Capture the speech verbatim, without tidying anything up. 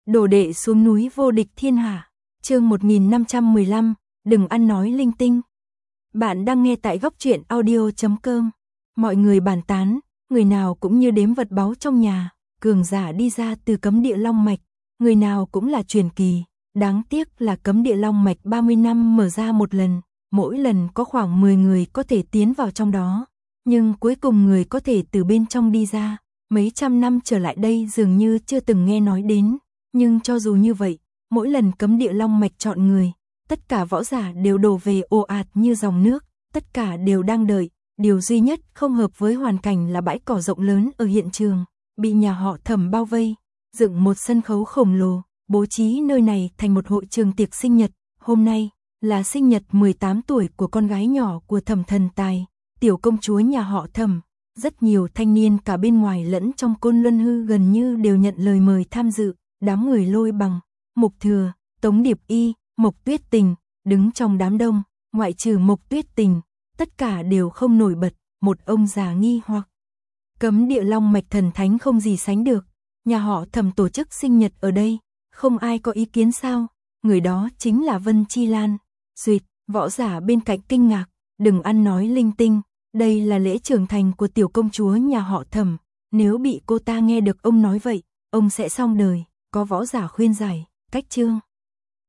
Đồ đệ xuống núi vô địch thiên hạ. Chương một nghìn năm trăm mười lăm, đừng ăn nói linh tinh. Bạn đang nghe tại góc truyện audio chấm com. Mọi người bàn tán, người nào cũng như đếm vật báu trong nhà, cường giả đi ra từ cấm địa Long Mạch, người nào cũng là truyền kỳ. Đáng tiếc là cấm địa Long Mạch ba mươi năm mở ra một lần, mỗi lần có khoảng mười người có thể tiến vào trong đó, nhưng cuối cùng người có thể từ bên trong đi ra, mấy trăm năm trở lại đây dường như chưa từng nghe nói đến. Nhưng cho dù như vậy, mỗi lần cấm địa Long Mạch chọn người, tất cả võ giả đều đổ về ồ ạt như dòng nước, tất cả đều đang đợi. Điều duy nhất không hợp với hoàn cảnh là bãi cỏ rộng lớn ở hiện trường, bị nhà họ Thẩm bao vây, dựng một sân khấu khổng lồ, bố trí nơi này thành một hội trường tiệc sinh nhật. Hôm nay là sinh nhật mười tám tuổi của con gái nhỏ của Thẩm Thần Tài, tiểu công chúa nhà họ Thẩm. Rất nhiều thanh niên cả bên ngoài lẫn trong Côn Luân Hư gần như đều nhận lời mời tham dự. Đám người Lôi Bằng, Mục Thừa, Tống Điệp Y, Mộc Tuyết Tình, đứng trong đám đông, ngoại trừ Mộc Tuyết Tình, tất cả đều không nổi bật. Một ông già nghi hoặc, cấm địa Long Mạch thần thánh không gì sánh được, nhà họ Thẩm tổ chức sinh nhật ở đây, không ai có ý kiến sao? Người đó chính là Vân Chi Lan. Duyệt, võ giả bên cạnh kinh ngạc, đừng ăn nói linh tinh, đây là lễ trưởng thành của tiểu công chúa nhà họ Thẩm, nếu bị cô ta nghe được ông nói vậy, ông sẽ xong đời. Có võ giả khuyên giải, cách chương.